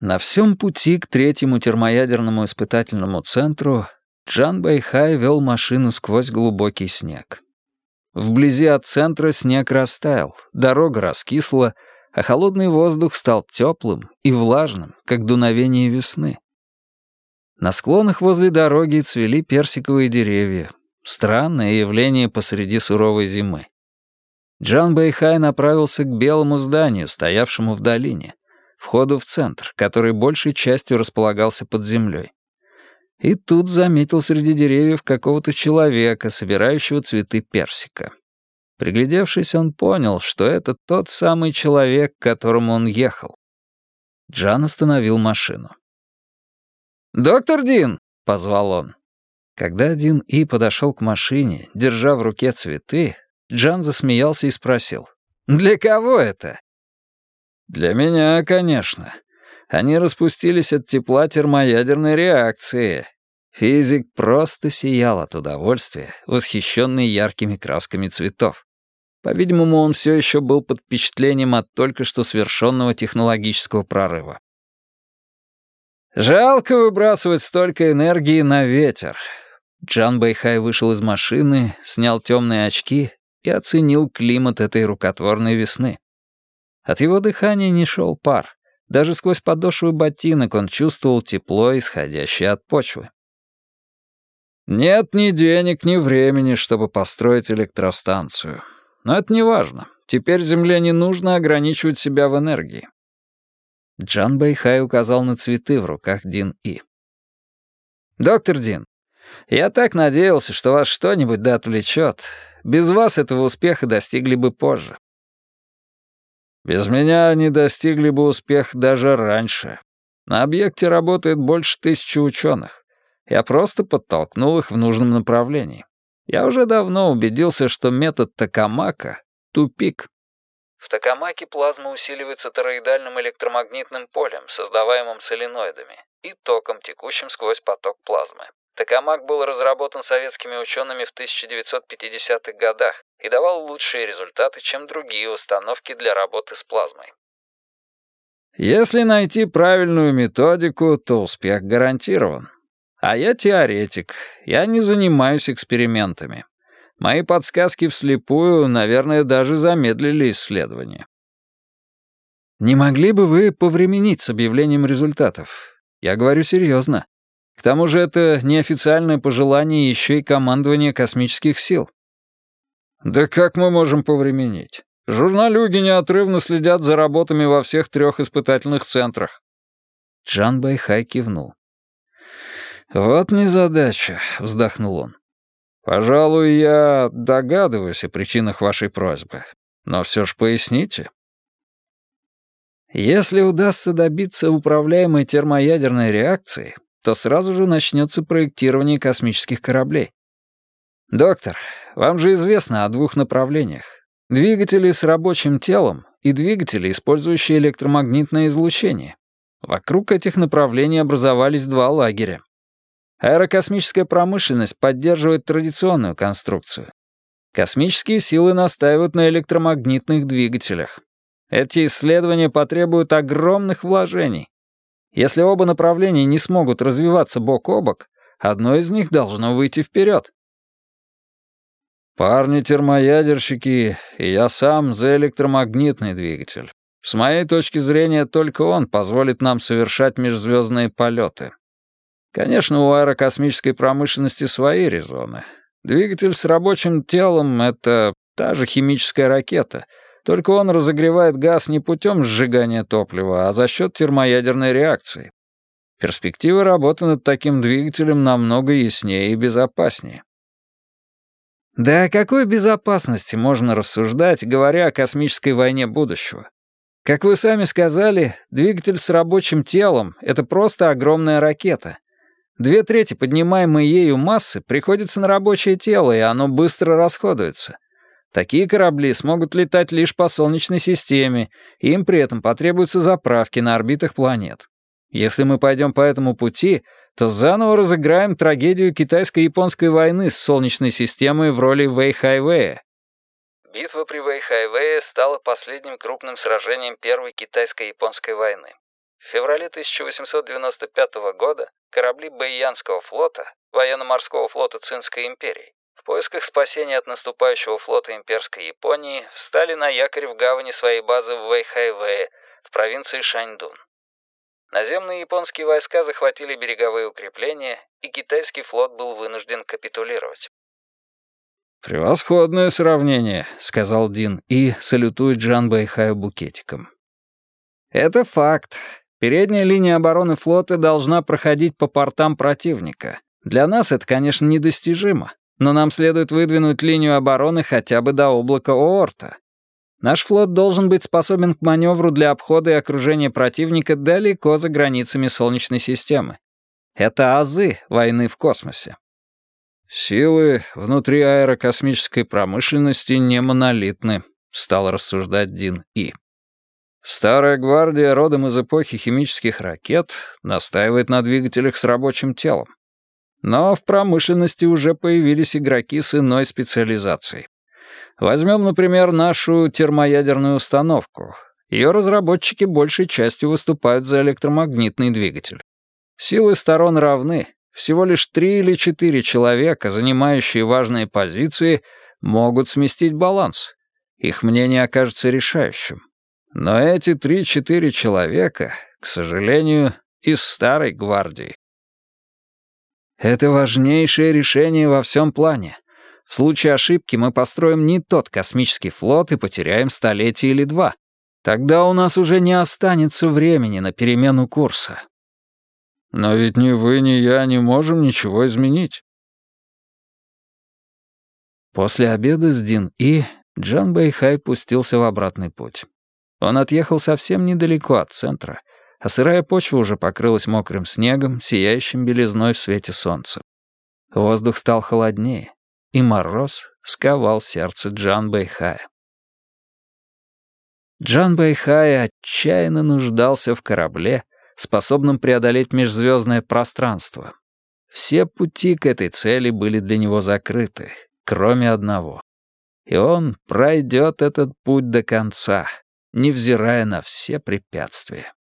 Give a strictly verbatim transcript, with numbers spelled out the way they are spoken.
На всем пути к третьему термоядерному испытательному центру Чжан Бэйхай вел машину сквозь глубокий снег. Вблизи от центра снег растаял, дорога раскисла, а холодный воздух стал теплым и влажным, как дуновение весны. На склонах возле дороги цвели персиковые деревья. Странное явление посреди суровой зимы. Чжан Бэйхай направился к белому зданию, стоявшему в долине, входу в центр, который большей частью располагался под землей. И тут заметил среди деревьев какого-то человека, собирающего цветы персика. Приглядевшись, он понял, что это тот самый человек, к которому он ехал. Джан остановил машину. «Доктор Дин!» — позвал он. Когда Дин И подошел к машине, держа в руке цветы, Джан засмеялся и спросил: «Для кого это?» «Для меня, конечно. Они распустились от тепла термоядерной реакции». Физик просто сиял от удовольствия, восхищенный яркими красками цветов. По-видимому, он все еще был под впечатлением от только что совершенного технологического прорыва. «Жалко выбрасывать столько энергии на ветер». Чжан Бэйхай вышел из машины, снял темные очки и оценил климат этой рукотворной весны. От его дыхания не шел пар. Даже сквозь подошвы ботинок он чувствовал тепло, исходящее от почвы. «Нет ни денег, ни времени, чтобы построить электростанцию. Но это не важно. Теперь Земле не нужно ограничивать себя в энергии». Чжан Бэйхай указал на цветы в руках Дин И. «Доктор Дин, я так надеялся, что вас что-нибудь да отвлечет. Без вас этого успеха достигли бы позже». «Без меня они достигли бы успеха даже раньше. На объекте работает больше тысячи ученых. Я просто подтолкнул их в нужном направлении. Я уже давно убедился, что метод Токамака — тупик». В токамаке плазма усиливается тороидальным электромагнитным полем, создаваемым соленоидами, и током, текущим сквозь поток плазмы. Токамак был разработан советскими учеными в тысяча девятьсот пятидесятых годах и давал лучшие результаты, чем другие установки для работы с плазмой. Если найти правильную методику, то успех гарантирован. А я теоретик, я не занимаюсь экспериментами. Мои подсказки вслепую, наверное, даже замедлили исследование. Не могли бы вы повременить с объявлением результатов? Я говорю серьезно. К тому же это неофициальное пожелание еще и командования космических сил. Да как мы можем повременить? Журналюги неотрывно следят за работами во всех трех испытательных центрах. Чжан Бэйхай кивнул. «Вот незадача», — вздохнул он. «Пожалуй, я догадываюсь о причинах вашей просьбы, но все ж поясните». Если удастся добиться управляемой термоядерной реакции, то сразу же начнется проектирование космических кораблей. Доктор, вам же известно о двух направлениях. Двигатели с рабочим телом и двигатели, использующие электромагнитное излучение. Вокруг этих направлений образовались два лагеря. Аэрокосмическая промышленность поддерживает традиционную конструкцию. Космические силы настаивают на электромагнитных двигателях. Эти исследования потребуют огромных вложений. Если оба направления не смогут развиваться бок о бок, одно из них должно выйти вперед. Парни-термоядерщики и я сам за электромагнитный двигатель. С моей точки зрения, только он позволит нам совершать межзвездные полеты. Конечно, у аэрокосмической промышленности свои резоны. Двигатель с рабочим телом — это та же химическая ракета, только он разогревает газ не путем сжигания топлива, а за счет термоядерной реакции. Перспективы работы над таким двигателем намного яснее и безопаснее. Да о какой безопасности можно рассуждать, говоря о космической войне будущего? Как вы сами сказали, двигатель с рабочим телом — это просто огромная ракета. Две трети поднимаемой ею массы приходится на рабочее тело, и оно быстро расходуется. Такие корабли смогут летать лишь по Солнечной системе, и им при этом потребуются заправки на орбитах планет. Если мы пойдем по этому пути, то заново разыграем трагедию китайско-японской войны с Солнечной системой в роли Вэйхайвэя. Битва при Вэйхайвэе стала последним крупным сражением Первой китайско-японской войны. В феврале тысяча восемьсот девяносто пятого года корабли Бэйянского флота, военно-морского флота Цинской империи, в поисках спасения от наступающего флота имперской Японии встали на якорь в гавани своей базы в Вэйхайвэе в провинции Шаньдун. Наземные японские войска захватили береговые укрепления, и китайский флот был вынужден капитулировать. «Превосходное сравнение», — сказал Дин и салютует Джан Бэйхаю букетиком. «Это факт. Передняя линия обороны флота должна проходить по портам противника. Для нас это, конечно, недостижимо, но нам следует выдвинуть линию обороны хотя бы до облака Оорта. Наш флот должен быть способен к маневру для обхода и окружения противника далеко за границами Солнечной системы. Это азы войны в космосе». «Силы внутри аэрокосмической промышленности не монолитны», — стал рассуждать Дин И. «Старая гвардия, родом из эпохи химических ракет, настаивает на двигателях с рабочим телом. Но в промышленности уже появились игроки с иной специализацией. Возьмем, например, нашу термоядерную установку. Ее разработчики большей частью выступают за электромагнитный двигатель. Силы сторон равны. Всего лишь три или четыре человека, занимающие важные позиции, могут сместить баланс. Их мнение окажется решающим. Но эти три-четыре человека, к сожалению, из старой гвардии. Это важнейшее решение во всем плане. В случае ошибки мы построим не тот космический флот и потеряем столетие или два. Тогда у нас уже не останется времени на перемену курса. Но ведь ни вы, ни я не можем ничего изменить. После обеда с Дин И Джан Бэйхай пустился в обратный путь. Он отъехал совсем недалеко от центра, а сырая почва уже покрылась мокрым снегом, сияющим белизной в свете солнца. Воздух стал холоднее, и мороз сковал сердце Джан Бэйхая. Джан Бэйхай отчаянно нуждался в корабле, способном преодолеть межзвездное пространство. Все пути к этой цели были для него закрыты, кроме одного. И он пройдет этот путь до конца, невзирая на все препятствия.